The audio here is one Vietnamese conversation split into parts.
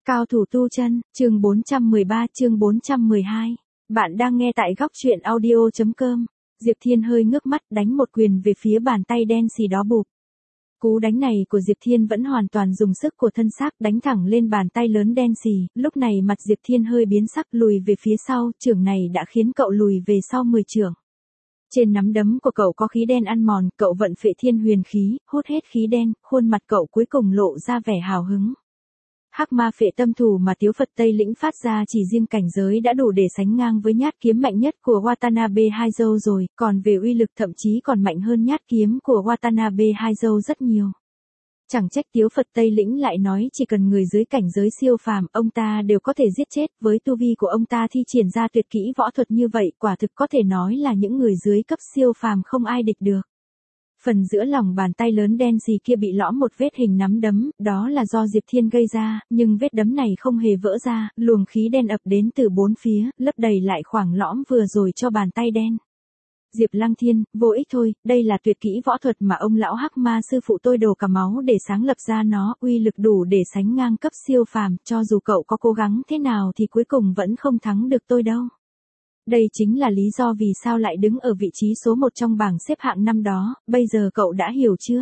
Cao thủ tu chân, chương 413 chương 412. Bạn đang nghe tại góc truyện audio.com. Diệp Thiên hơi ngước mắt đánh một quyền về phía bàn tay đen xì đó bụp. Cú đánh này của Diệp Thiên vẫn hoàn toàn dùng sức của thân xác đánh thẳng lên bàn tay lớn đen xì, lúc này mặt Diệp Thiên hơi biến sắc lùi về phía sau, chưởng này đã khiến cậu lùi về sau 10 chưởng. Trên nắm đấm của cậu có khí đen ăn mòn, cậu vận phệ thiên huyền khí, hút hết khí đen, khuôn mặt cậu cuối cùng lộ ra vẻ hào hứng. Hắc ma phệ tâm thủ mà Tiếu Phật Tây Lĩnh phát ra chỉ riêng cảnh giới đã đủ để sánh ngang với nhát kiếm mạnh nhất của Watanabe Haizou rồi, còn về uy lực thậm chí còn mạnh hơn nhát kiếm của Watanabe Haizou rất nhiều. Chẳng trách Tiếu Phật Tây Lĩnh lại nói chỉ cần người dưới cảnh giới siêu phàm, ông ta đều có thể giết chết, với tu vi của ông ta thi triển ra tuyệt kỹ võ thuật như vậy, quả thực có thể nói là những người dưới cấp siêu phàm không ai địch được. Phần giữa lòng bàn tay lớn đen xì kia bị lõm một vết hình nắm đấm, đó là do Diệp Thiên gây ra, nhưng vết đấm này không hề vỡ ra, luồng khí đen ập đến từ bốn phía, lấp đầy lại khoảng lõm vừa rồi cho bàn tay đen. Diệp Lăng Thiên, vô ích thôi, đây là tuyệt kỹ võ thuật mà ông lão Hắc Ma sư phụ tôi đổ cả máu để sáng lập ra nó, uy lực đủ để sánh ngang cấp siêu phàm, cho dù cậu có cố gắng thế nào thì cuối cùng vẫn không thắng được tôi đâu. Đây chính là lý do vì sao lại đứng ở vị trí số 1 trong bảng xếp hạng năm đó, bây giờ cậu đã hiểu chưa?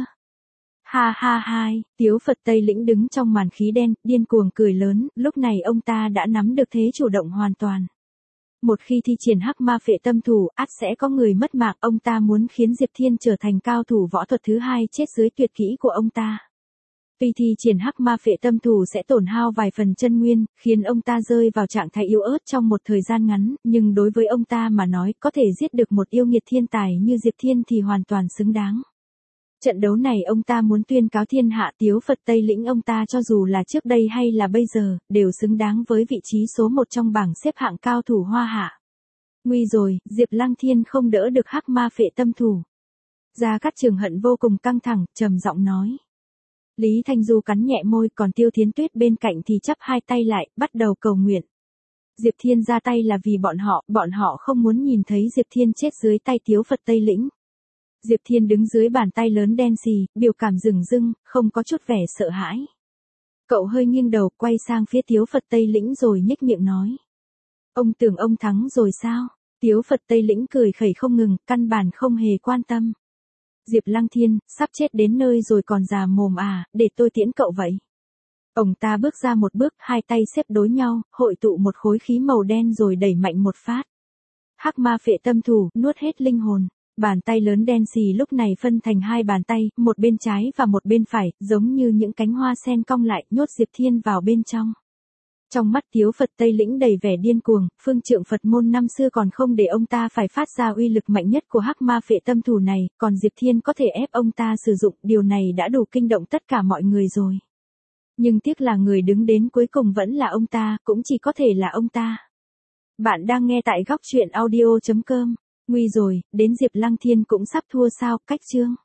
Ha ha ha, Tiếu Phật Tây Lĩnh đứng trong màn khí đen, điên cuồng cười lớn, lúc này ông ta đã nắm được thế chủ động hoàn toàn. Một khi thi triển hắc ma phệ tâm thủ, ắt sẽ có người mất mạng, ông ta muốn khiến Diệp Thiên trở thành cao thủ võ thuật thứ hai chết dưới tuyệt kỹ của ông ta. Tuy thi triển hắc ma phệ tâm thủ sẽ tổn hao vài phần chân nguyên, khiến ông ta rơi vào trạng thái yếu ớt trong một thời gian ngắn, nhưng đối với ông ta mà nói có thể giết được một yêu nghiệt thiên tài như Diệp Thiên thì hoàn toàn xứng đáng. Trận đấu này ông ta muốn tuyên cáo thiên hạ, Tiếu Phật Tây Lĩnh ông ta cho dù là trước đây hay là bây giờ, đều xứng đáng với vị trí số 1 trong bảng xếp hạng cao thủ Hoa Hạ. Nguy rồi, Diệp Lăng Thiên không đỡ được hắc ma phệ tâm thủ. Gia Cát Trường Hận vô cùng căng thẳng, trầm giọng nói. Lý Thanh Du cắn nhẹ môi, còn Tiêu Thiến Tuyết bên cạnh thì chắp hai tay lại, bắt đầu cầu nguyện. Diệp Thiên ra tay là vì bọn họ không muốn nhìn thấy Diệp Thiên chết dưới tay Tiếu Phật Tây Lĩnh. Diệp Thiên đứng dưới bàn tay lớn đen xì, biểu cảm rừng rưng, không có chút vẻ sợ hãi. Cậu hơi nghiêng đầu, quay sang phía Tiếu Phật Tây Lĩnh rồi nhếch miệng nói. Ông tưởng ông thắng rồi sao? Tiếu Phật Tây Lĩnh cười khẩy không ngừng, căn bản không hề quan tâm. Diệp Lăng Thiên, sắp chết đến nơi rồi còn già mồm à, để tôi tiễn cậu vậy. Ông ta bước ra một bước, hai tay xếp đối nhau, hội tụ một khối khí màu đen rồi đẩy mạnh một phát. Hắc ma phệ tâm thủ, nuốt hết linh hồn. Bàn tay lớn đen xì lúc này phân thành hai bàn tay, một bên trái và một bên phải, giống như những cánh hoa sen cong lại, nhốt Diệp Thiên vào bên trong. Trong mắt Tiếu Phật Tây Lĩnh đầy vẻ điên cuồng, phương trượng Phật môn năm xưa còn không để ông ta phải phát ra uy lực mạnh nhất của hắc ma phệ tâm thủ này, còn Diệp Thiên có thể ép ông ta sử dụng, điều này đã đủ kinh động tất cả mọi người rồi. Nhưng tiếc là người đứng đến cuối cùng vẫn là ông ta, cũng chỉ có thể là ông ta. Bạn đang nghe tại góc truyện audio.com. Nguy rồi, đến Diệp Lăng Thiên cũng sắp thua sao, cách chương.